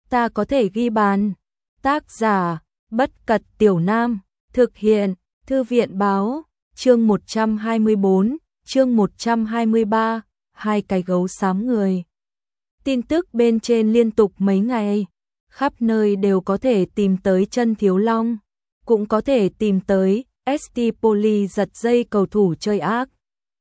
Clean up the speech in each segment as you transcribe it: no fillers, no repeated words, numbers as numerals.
ta có thể ghi bàn. Tác giả, Bất Cật Tiểu Nam, thực hiện, Thư viện báo, chương 124, chương 123, hai cái gấu xám người. Tin tức bên trên liên tục mấy ngày, khắp nơi đều có thể tìm tới chân Thiếu Long, cũng có thể tìm tới ST Poli giật dây cầu thủ chơi ác.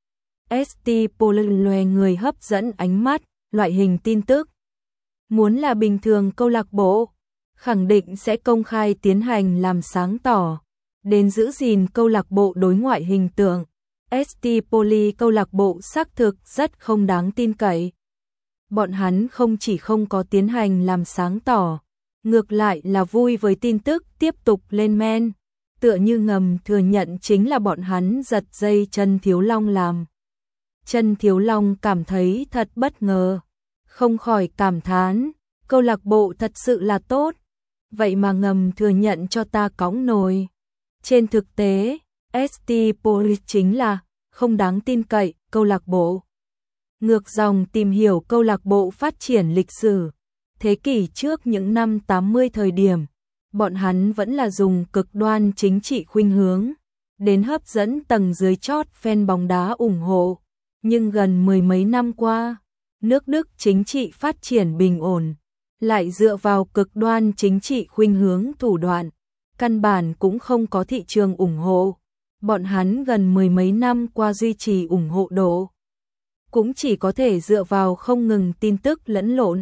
ST Poli loè người hấp dẫn ánh mắt, loại hình tin tức. Muốn là bình thường câu lạc bộ, khẳng định sẽ công khai tiến hành làm sáng tỏ, đến giữ gìn câu lạc bộ đối ngoại hình tượng. ST Poli câu lạc bộ xác thực rất không đáng tin cậy. Bọn hắn không chỉ không có tiến hành làm sáng tỏ, ngược lại là vui với tin tức tiếp tục lên men, tựa như ngầm thừa nhận chính là bọn hắn giật dây chân Thiếu Long làm. Chân Thiếu Long cảm thấy thật bất ngờ, không khỏi cảm thán, câu lạc bộ thật sự là tốt, vậy mà ngầm thừa nhận cho ta cõng nồi. Trên thực tế, ST Poli chính là không đáng tin cậy câu lạc bộ. Ngược dòng tìm hiểu câu lạc bộ phát triển lịch sử, thế kỷ trước những năm 80 thời điểm, bọn hắn vẫn là dùng cực đoan chính trị khuynh hướng, đến hấp dẫn tầng dưới chót fan bóng đá ủng hộ. Nhưng gần mười mấy năm qua, nước Đức chính trị phát triển bình ổn, lại dựa vào cực đoan chính trị khuynh hướng thủ đoạn, căn bản cũng không có thị trường ủng hộ. Bọn hắn gần mười mấy năm qua duy trì ủng hộ độ, cũng chỉ có thể dựa vào không ngừng tin tức lẫn lộn.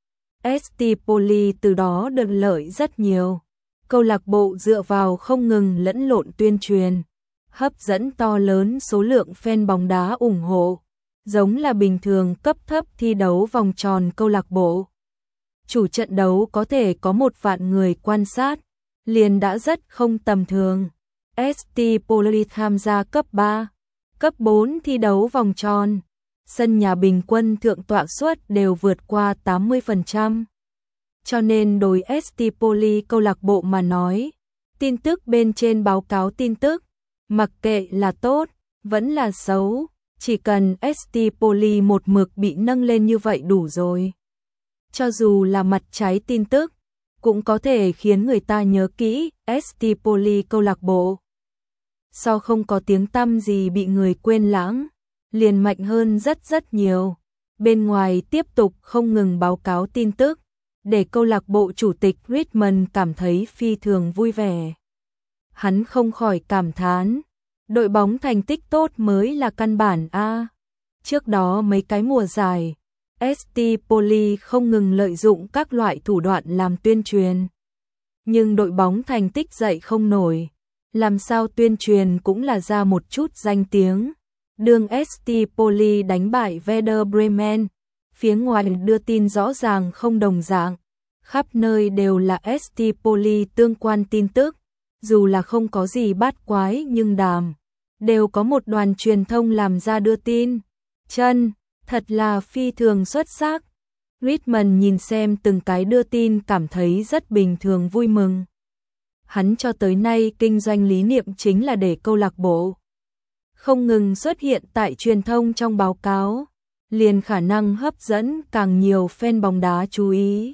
ST Poli từ đó được lợi rất nhiều. Câu lạc bộ dựa vào không ngừng lẫn lộn tuyên truyền, hấp dẫn to lớn số lượng fan bóng đá ủng hộ, giống là bình thường cấp thấp thi đấu vòng tròn câu lạc bộ. Chủ trận đấu có thể có 1 vạn người quan sát, liền đã rất không tầm thường. ST Poli tham gia cấp 3, cấp 4 thi đấu vòng tròn, sân nhà bình quân thượng tọa suất đều vượt qua 80%. Cho nên đối ST Poli câu lạc bộ mà nói, tin tức bên trên báo cáo tin tức, mặc kệ là tốt, vẫn là xấu, chỉ cần ST Poli một mực bị nâng lên như vậy đủ rồi. Cho dù là mặt trái tin tức, cũng có thể khiến người ta nhớ kỹ ST Poli câu lạc bộ. So không có tiếng tăm gì bị người quên lãng, liền mạnh hơn rất nhiều. Bên ngoài tiếp tục không ngừng báo cáo tin tức, để câu lạc bộ chủ tịch Redmond cảm thấy phi thường vui vẻ. Hắn không khỏi cảm thán, đội bóng thành tích tốt mới là căn bản a. Trước đó mấy cái mùa giải, ST Poli không ngừng lợi dụng các loại thủ đoạn làm tuyên truyền. Nhưng đội bóng thành tích dậy không nổi, làm sao tuyên truyền cũng là ra một chút danh tiếng. Đường ST Poli đánh bại Werder Bremen, phía ngoài đưa tin rõ ràng không đồng dạng, khắp nơi đều là ST Poli tương quan tin tức, dù là không có gì bát quái nhưng đều có một đoàn truyền thông làm ra đưa tin. Chân, thật là phi thường xuất sắc. Redmond nhìn xem từng cái đưa tin cảm thấy rất bình thường vui mừng. Hắn cho tới nay kinh doanh lý niệm chính là để câu lạc bộ không ngừng xuất hiện tại truyền thông trong báo cáo, liền khả năng hấp dẫn càng nhiều fan bóng đá chú ý.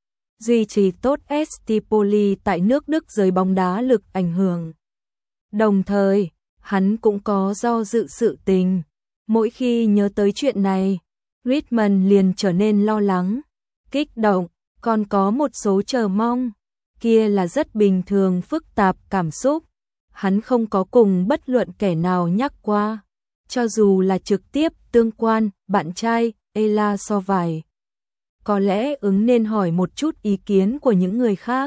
Duy trì tốt ST Poli tại nước Đức giới bóng đá lực ảnh hưởng. Đồng thời, hắn cũng có do dự sự tình. Mỗi khi nhớ tới chuyện này, Redmond liền trở nên lo lắng, kích động, còn có một số chờ mong. Kia là rất bình thường phức tạp cảm xúc. Hắn không có cùng bất luận kẻ nào nhắc qua, cho dù là trực tiếp tương quan, bạn trai, Ella so vải. Có lẽ nên hỏi một chút ý kiến của những người khác.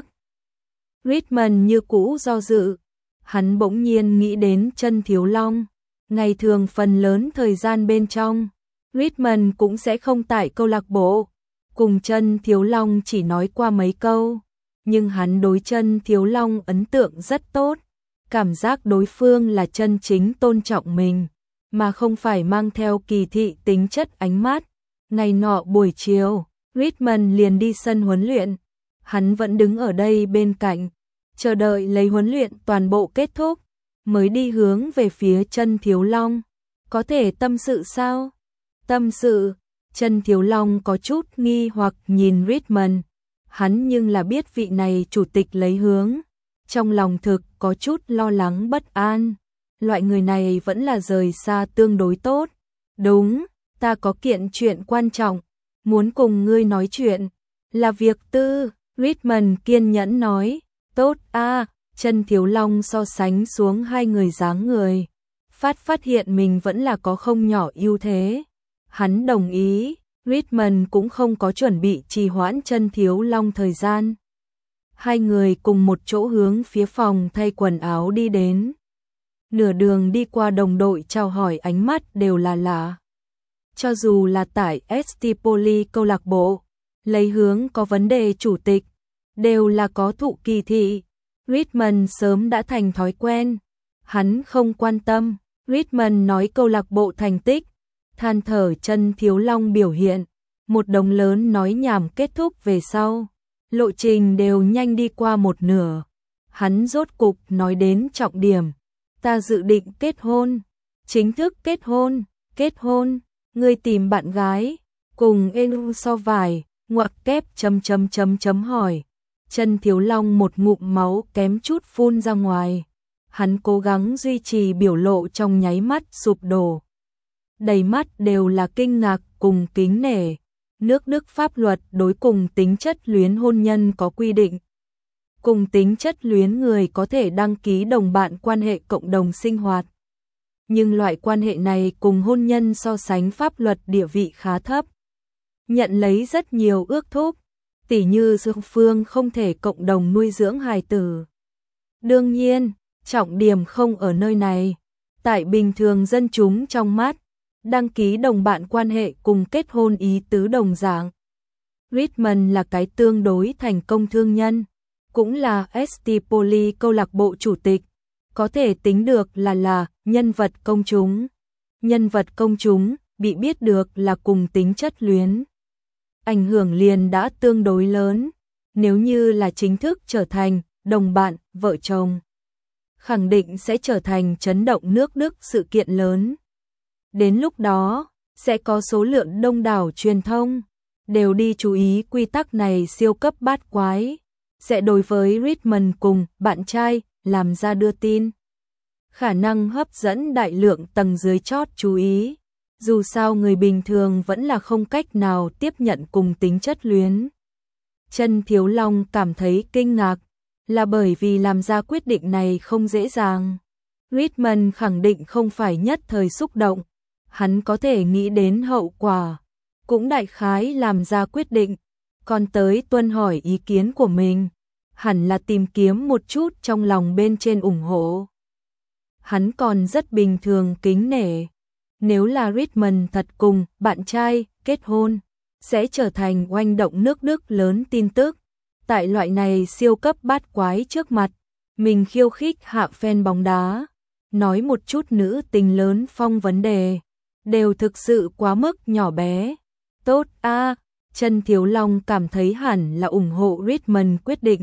Redmond như cũ do dự, hắn bỗng nhiên nghĩ đến chân Thiếu Long. Ngày thường phần lớn thời gian bên trong, Redmond cũng sẽ không tại câu lạc bộ, cùng chân Thiếu Long chỉ nói qua mấy câu, nhưng hắn đối chân Thiếu Long ấn tượng rất tốt. Cảm giác đối phương là chân chính tôn trọng mình, mà không phải mang theo kỳ thị tính chất ánh mắt. Ngày nọ buổi chiều, Redmond liền đi sân huấn luyện. Hắn vẫn đứng ở đây bên cạnh, chờ đợi lấy huấn luyện toàn bộ kết thúc, mới đi hướng về phía chân Thiếu Long. Có thể tâm sự sao? Tâm sự, chân Thiếu Long có chút nghi hoặc nhìn Redmond. Hắn nhưng là biết vị này chủ tịch lấy hướng, trong lòng thực có chút lo lắng bất an. Loại người này vẫn là rời xa tương đối tốt. Đúng, ta có kiện chuyện quan trọng, muốn cùng ngươi nói chuyện, là việc tư, Richmond kiên nhẫn nói. Tốt a, Chân Thiếu Long so sánh xuống hai người dáng người, phát hiện mình vẫn là có không nhỏ ưu thế. Hắn đồng ý, Richmond cũng không có chuẩn bị trì hoãn Chân Thiếu Long thời gian. Hai người cùng một chỗ hướng phía phòng thay quần áo đi đến. Nửa đường đi qua đồng đội chào hỏi ánh mắt đều là lạ. Cho dù là tại ST Poly câu lạc bộ, lấy hướng có vấn đề chủ tịch, đều là có thụ kỳ thị. Richmond sớm đã thành thói quen. Hắn không quan tâm. Richmond nói câu lạc bộ thành tích, than thở Chân Thiếu Long biểu hiện. Một đống lớn nói nhảm kết thúc về sau. Lộ trình đều nhanh đi qua một nửa. Hắn rốt cục nói đến trọng điểm. Ta dự định kết hôn. Chính thức kết hôn. Ngươi tìm bạn gái. Cùng Enu so vải, ngoặc kép hỏi. Chân Thiếu Long một ngụm máu kém chút phun ra ngoài. Hắn cố gắng duy trì biểu lộ trong nháy mắt sụp đổ. Đầy mắt đều là kinh ngạc cùng kính nể. Nước Đức pháp luật đối cùng tính chất luyến hôn nhân có quy định. Cùng tính chất luyến người có thể đăng ký đồng bạn quan hệ cộng đồng sinh hoạt. Nhưng loại quan hệ này cùng hôn nhân so sánh pháp luật địa vị khá thấp. Nhận lấy rất nhiều ước thúc, tỉ như song phương không thể cộng đồng nuôi dưỡng hài tử. Đương nhiên, trọng điểm không ở nơi này. Tại bình thường dân chúng trong mắt, đăng ký đồng bạn quan hệ cùng kết hôn ý tứ đồng dạng. Richmond là cái tương đối thành công thương nhân, cũng là ST Poly câu lạc bộ chủ tịch, có thể tính được là nhân vật công chúng. Nhân vật công chúng bị biết được là cùng tính chất luyến. Ảnh hưởng liền đã tương đối lớn, nếu như là chính thức trở thành đồng bạn, vợ chồng, khẳng định sẽ trở thành chấn động nước Đức sự kiện lớn. Đến lúc đó, sẽ có số lượng đông đảo truyền thông, đều đi chú ý quy tắc này siêu cấp bát quái, sẽ đối với Richmond cùng bạn trai làm ra đưa tin. Khả năng hấp dẫn đại lượng tầng dưới chót chú ý, dù sao người bình thường vẫn là không cách nào tiếp nhận cùng tính chất luyến. Chân Thiếu Long cảm thấy kinh ngạc, là bởi vì làm ra quyết định này không dễ dàng. Richmond khẳng định không phải nhất thời xúc động, hắn có thể nghĩ đến hậu quả, cũng đại khái làm ra quyết định, còn tới tuân hỏi ý kiến của mình, hẳn là tìm kiếm một chút trong lòng bên trên ủng hộ. Hắn còn rất bình thường kính nể, nếu là Richmond thật cùng bạn trai kết hôn, sẽ trở thành oanh động nước Đức lớn tin tức. Tại loại này siêu cấp bát quái trước mặt, mình khiêu khích hạ fan bóng đá, nói một chút nữ tình lớn phong vấn đề, đều thực sự quá mức nhỏ bé. Tốt a, Chân Thiếu Long cảm thấy hẳn là ủng hộ Richmond quyết định.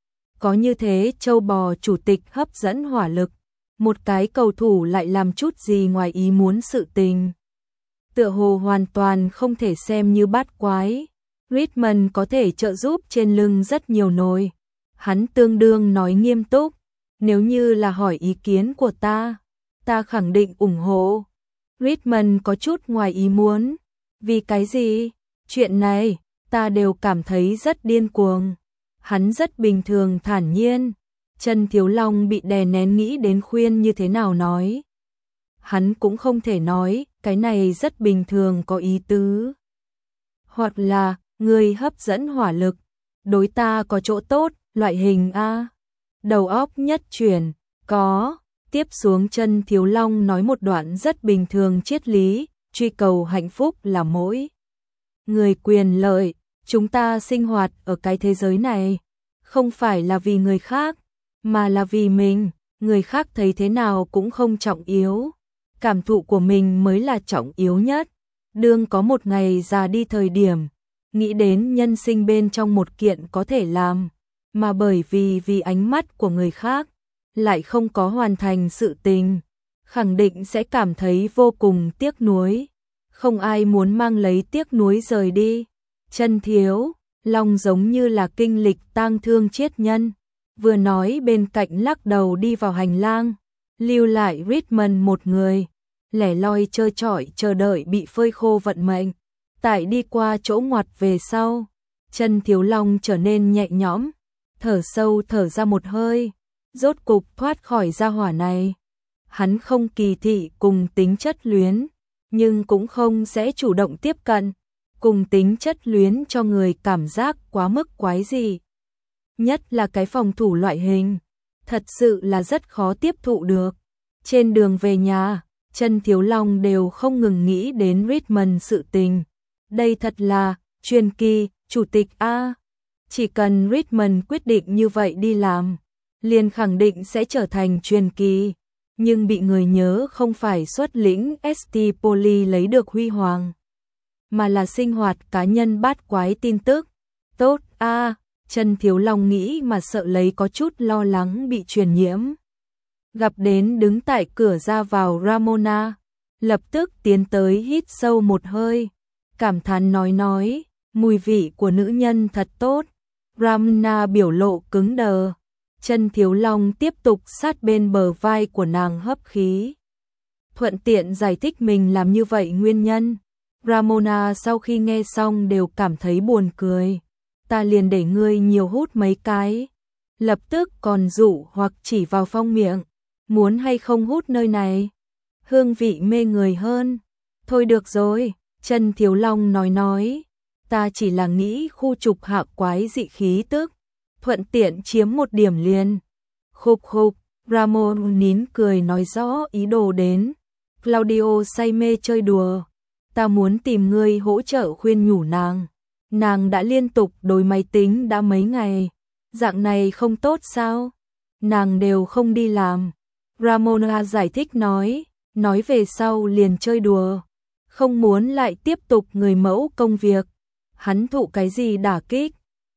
Có như thế châu bò chủ tịch hấp dẫn hỏa lực, một cái cầu thủ lại làm chút gì ngoài ý muốn sự tình. Tựa hồ hoàn toàn không thể xem như bát quái. Richmond có thể trợ giúp trên lưng rất nhiều nồi. Hắn tương đương nói nghiêm túc, nếu như là hỏi ý kiến của ta khẳng định ủng hộ. Richmond có chút ngoài ý muốn. Vì cái gì? Chuyện này, ta đều cảm thấy rất điên cuồng. Hắn rất bình thường thản nhiên. Chân Thiếu Long bị đè nén nghĩ đến khuyên như thế nào nói. Hắn cũng không thể nói, cái này rất bình thường có ý tứ. Hoặc là, người hấp dẫn hỏa lực, đối ta có chỗ tốt, loại hình a. Đầu óc nhất chuyển, có. Tiếp xuống Chân Thiếu Long nói một đoạn rất bình thường triết lý, truy cầu hạnh phúc là mỗi người quyền lợi, chúng ta sinh hoạt ở cái thế giới này, không phải là vì người khác, mà là vì mình, người khác thấy thế nào cũng không trọng yếu, cảm thụ của mình mới là trọng yếu nhất. Đương có một ngày già đi thời điểm, nghĩ đến nhân sinh bên trong một kiện có thể làm, mà bởi vì ánh mắt của người khác, lại không có hoàn thành sự tình, khẳng định sẽ cảm thấy vô cùng tiếc nuối. Không ai muốn mang lấy tiếc nuối rời đi. Chân Thiếu Long giống như là kinh lịch tang thương triết nhân, vừa nói bên cạnh lắc đầu đi vào hành lang, lưu lại Richmond một người, lẻ loi trơ trọi chờ đợi bị phơi khô vận mệnh. Tại đi qua chỗ ngoặt về sau, chân Thiếu Long trở nên nhẹ nhõm, thở sâu thở ra một hơi, rốt cục thoát khỏi gia hỏa này. Hắn không kỳ thị cùng tính chất luyến, nhưng cũng không sẽ chủ động tiếp cận, cùng tính chất luyến cho người cảm giác quá mức quái dị. Nhất là cái phòng thủ loại hình, thật sự là rất khó tiếp thụ được. Trên đường về nhà, chân Thiếu Long đều không ngừng nghĩ đến Richmond sự tình. Đây thật là truyền kỳ, chủ tịch A. Chỉ cần Richmond quyết định như vậy đi làm, liền khẳng định sẽ trở thành truyền kỳ. Nhưng bị người nhớ không phải xuất lĩnh ST Poly lấy được huy hoàng, mà là sinh hoạt cá nhân bát quái tin tức. Tốt A, chân Thiếu Long nghĩ mà sợ lấy có chút lo lắng bị truyền nhiễm. Gặp đến đứng tại cửa ra vào Ramona, lập tức tiến tới hít sâu một hơi, cảm thán nói, mùi vị của nữ nhân thật tốt. Ramona biểu lộ cứng đờ, chân Thiếu Long tiếp tục sát bên bờ vai của nàng hấp khí. Thuận tiện giải thích mình làm như vậy nguyên nhân. Ramona sau khi nghe xong đều cảm thấy buồn cười. Ta liền để ngươi nhiều hút mấy cái. Lập tức còn dụ hoặc chỉ vào phong miệng. Muốn hay không hút nơi này? Hương vị mê người hơn. Thôi được rồi, chân Thiếu Long nói. Ta chỉ là nghĩ khu trục hạ quái dị khí tức, thuận tiện chiếm một điểm liền. Khục khục, Ramon nín cười nói rõ ý đồ đến. Claudio say mê chơi đùa. Ta muốn tìm ngươi hỗ trợ khuyên nhủ nàng. Nàng đã liên tục đối máy tính đã mấy ngày. Dạng này không tốt sao? Nàng đều không đi làm. Ramona giải thích nói về sau liền chơi đùa. Không muốn lại tiếp tục người mẫu công việc. Hắn thụ cái gì đả kích?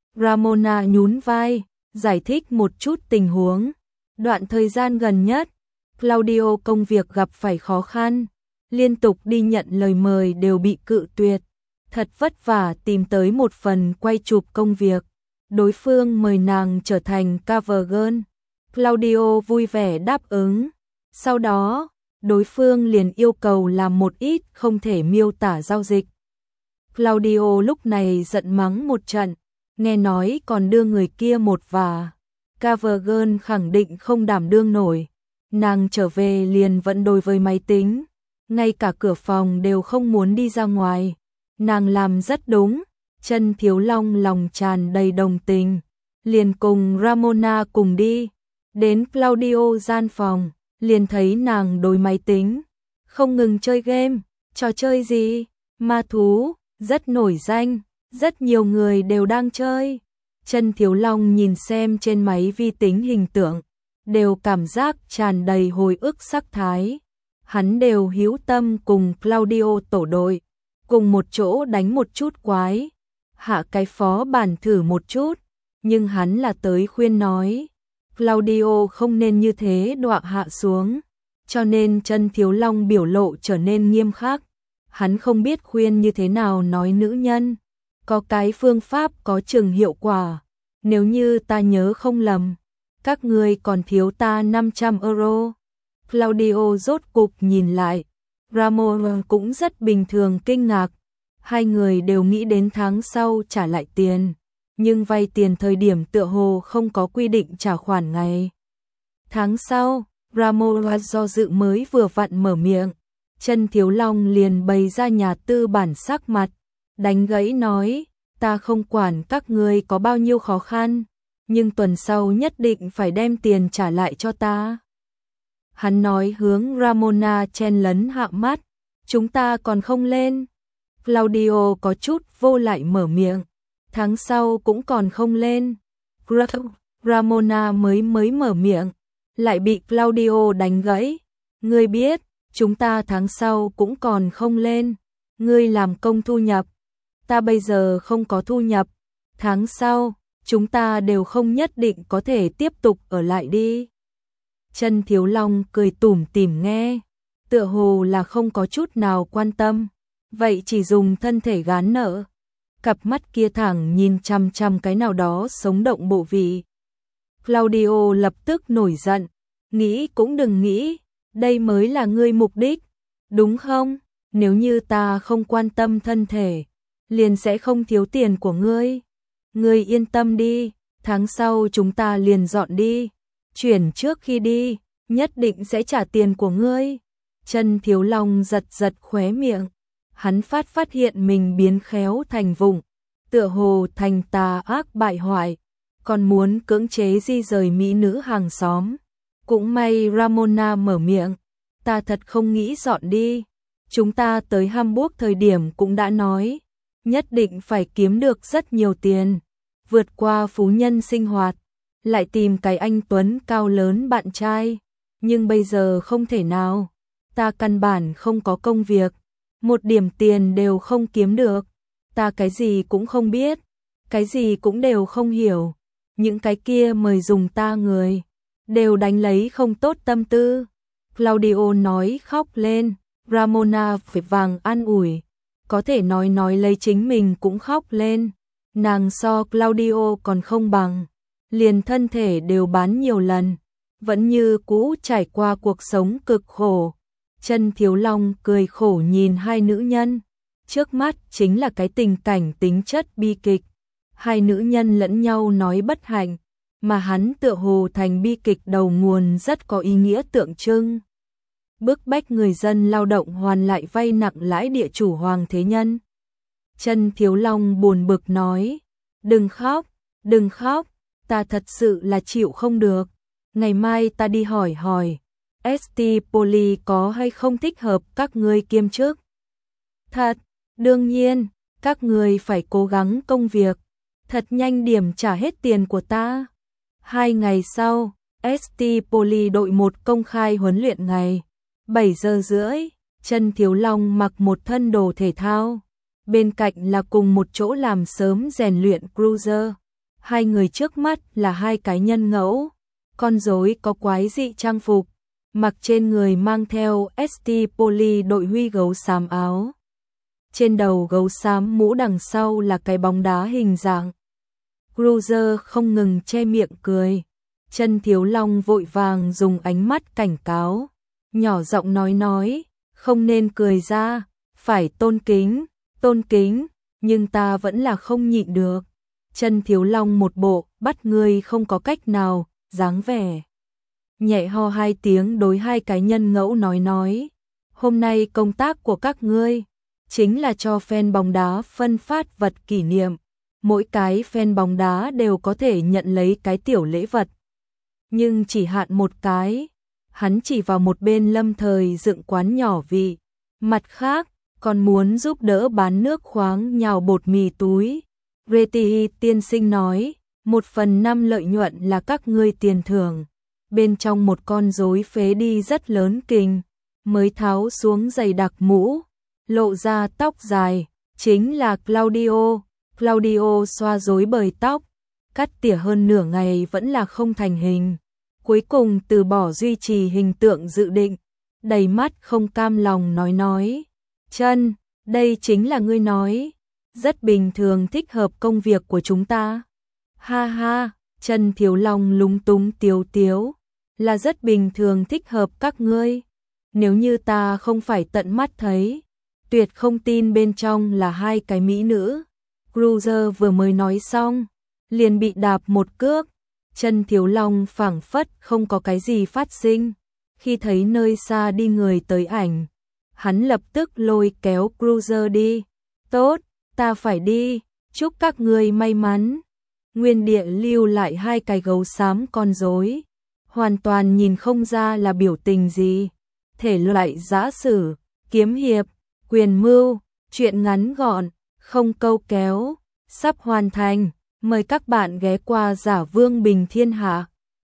Ramona nhún vai, giải thích một chút tình huống. Đoạn thời gian gần nhất, Claudio công việc gặp phải khó khăn, liên tục đi nhận lời mời đều bị cự tuyệt. Thật vất vả tìm tới một phần quay chụp công việc. Đối phương mời nàng trở thành cover girl. Claudio vui vẻ đáp ứng. Sau đó, đối phương liền yêu cầu làm một ít không thể miêu tả giao dịch. Claudio lúc này giận mắng một trận, nghe nói còn đưa người kia một vả. Cover girl khẳng định không đảm đương nổi. Nàng trở về liền vẫn đối với máy tính, ngay cả cửa phòng đều không muốn đi ra ngoài. Nàng làm rất đúng. Chân Thiếu Long lòng tràn đầy đồng tình, liền cùng Ramona cùng đi. Đến Claudio gian phòng, liền thấy nàng đối máy tính, không ngừng chơi game. Trò chơi gì? Ma thú, rất nổi danh, rất nhiều người đều đang chơi. Chân Thiếu Long nhìn xem trên máy vi tính hình tượng, đều cảm giác tràn đầy hồi ức sắc thái. Hắn đều hữu tâm cùng Claudio tổ đội, cùng một chỗ đánh một chút quái, hạ cái phó bản thử một chút, nhưng hắn là tới khuyên nói. Claudio không nên như thế đọa hạ xuống, cho nên Chân Thiếu Long biểu lộ trở nên nghiêm khắc. Hắn không biết khuyên như thế nào nói nữ nhân, có cái phương pháp có chừng hiệu quả. Nếu như ta nhớ không lầm, các ngươi còn thiếu ta 500 euro. Claudio rốt cục nhìn lại, Ramon cũng rất bình thường kinh ngạc. Hai người đều nghĩ đến tháng sau trả lại tiền, nhưng vay tiền thời điểm tựa hồ không có quy định trả khoản ngày. Tháng sau, Ramon do dự mới vừa vặn mở miệng, Chân Thiếu Long liền bày ra nhà tư bản sắc mặt, đánh gãy nói, ta không quản các ngươi có bao nhiêu khó khăn, nhưng tuần sau nhất định phải đem tiền trả lại cho ta. Hắn nói hướng Ramona chen lấn hạ mắt, chúng ta còn không lên. Claudio có chút vô lại mở miệng, tháng sau cũng còn không lên. Ramona mới mở miệng, lại bị Claudio đánh gãy. Ngươi biết, chúng ta tháng sau cũng còn không lên. Ngươi làm công thu nhập, ta bây giờ không có thu nhập. Tháng sau, chúng ta đều không nhất định có thể tiếp tục ở lại đi. Chân Thiếu Long cười tủm tỉm nghe, tựa hồ là không có chút nào quan tâm. Vậy chỉ dùng thân thể gán nợ. cặp mắt kia thẳng nhìn chằm chằm cái nào đó sống động bộ vị. Claudio lập tức nổi giận, nghĩ cũng đừng nghĩ, đây mới là ngươi mục đích, đúng không? Nếu như ta không quan tâm thân thể, liền sẽ không thiếu tiền của ngươi. Ngươi yên tâm đi, tháng sau chúng ta liền dọn đi, chuyển trước khi đi, nhất định sẽ trả tiền của ngươi. Chân Thiếu Long giật giật khóe miệng, hắn phát hiện mình biến khéo thành vụng, tựa hồ thành tà ác bại hoại, còn muốn cưỡng chế di rời mỹ nữ hàng xóm. Cũng may Ramona mở miệng, ta thật không nghĩ dọn đi, chúng ta tới Hamburg thời điểm cũng đã nói, nhất định phải kiếm được rất nhiều tiền, vượt qua phú nhân sinh hoạt, lại tìm cái anh tuấn cao lớn bạn trai, nhưng bây giờ không thể nào, ta căn bản không có công việc, một điểm tiền đều không kiếm được, ta cái gì cũng không biết, cái gì cũng đều không hiểu, những cái kia mời dùng ta người, đều đánh lấy không tốt tâm tư. Claudio nói khóc lên, Ramona phải vàng an ủi, có thể nói lấy chính mình cũng khóc lên, nàng so Claudio còn không bằng, liền thân thể đều bán nhiều lần, vẫn như cũ trải qua cuộc sống cực khổ. Chân Thiếu Long cười khổ nhìn hai nữ nhân, trước mắt chính là cái tình cảnh tính chất bi kịch, hai nữ nhân lẫn nhau nói bất hạnh, mà hắn tựa hồ thành bi kịch đầu nguồn rất có ý nghĩa tượng trưng. Bức bách người dân lao động hoàn lại vay nặng lãi địa chủ Hoàng Thế Nhân. Chân Thiếu Long buồn bực nói, đừng khóc, ta thật sự là chịu không được, ngày mai ta đi hỏi, ST Poly có hay không thích hợp các ngươi kiêm chức. Thật, đương nhiên, các ngươi phải cố gắng công việc, thật nhanh điểm trả hết tiền của ta. 2 ngày sau, ST Poly đội 1 công khai huấn luyện ngày 7 giờ rưỡi, Chân Thiếu Long mặc một thân đồ thể thao, bên cạnh là cùng một chỗ làm sớm rèn luyện cruiser. Hai người trước mắt là hai cái nhân ngẫu, con rối có quái dị trang phục, mặc trên người mang theo ST Poly đội huy gấu xám áo. Trên đầu gấu xám mũ đằng sau là cái bóng đá hình dạng. Cruiser không ngừng che miệng cười. Chân Thiếu Long vội vàng dùng ánh mắt cảnh cáo, nhỏ giọng nói, không nên cười ra, phải tôn kính, nhưng ta vẫn là không nhịn được. Chân Thiếu Long một bộ, bắt ngươi không có cách nào, dáng vẻ. Nhẹ ho 2 tiếng đối hai cái nhân ngẫu nói, hôm nay công tác của các ngươi, chính là cho fan bóng đá phân phát vật kỷ niệm, mỗi cái fan bóng đá đều có thể nhận lấy cái tiểu lễ vật. Nhưng chỉ hạn một cái, hắn chỉ vào một bên lâm thời dựng quán nhỏ vị, mặt khác, còn muốn giúp đỡ bán nước khoáng nhào bột mì túi. Reti tiên sinh nói, 1/5 lợi nhuận là các ngươi tiền thưởng. Bên trong một con rối phế đi rất lớn kình, mới tháo xuống giày đặc mũ, lộ ra tóc dài, chính là Claudio. Claudio xoa rối bời tóc, cắt tỉa hơn nửa ngày vẫn là không thành hình. Cuối cùng từ bỏ duy trì hình tượng dự định, đầy mắt không cam lòng nói. Chân, đây chính là ngươi nói, rất bình thường thích hợp công việc của chúng ta. Ha ha, Chân Thiếu Long lúng túng tiếu, là rất bình thường thích hợp các ngươi. Nếu như ta không phải tận mắt thấy, tuyệt không tin bên trong là hai cái mỹ nữ. Cruiser vừa mới nói xong, liền bị đạp một cước. Chân Thiếu Long phảng phất không có cái gì phát sinh. Khi thấy nơi xa đi người tới ảnh, hắn lập tức lôi kéo Cruiser đi. Tốt, ta phải đi, chúc các ngươi may mắn. Nguyên địa lưu lại hai cái gấu xám con rối, hoàn toàn nhìn không ra là biểu tình gì. Thể loại giã sử, kiếm hiệp, quyền mưu, truyện ngắn gọn, không câu kéo, sắp hoàn thành. Mời các bạn ghé qua Giả Vương Bình Thiên Hạ.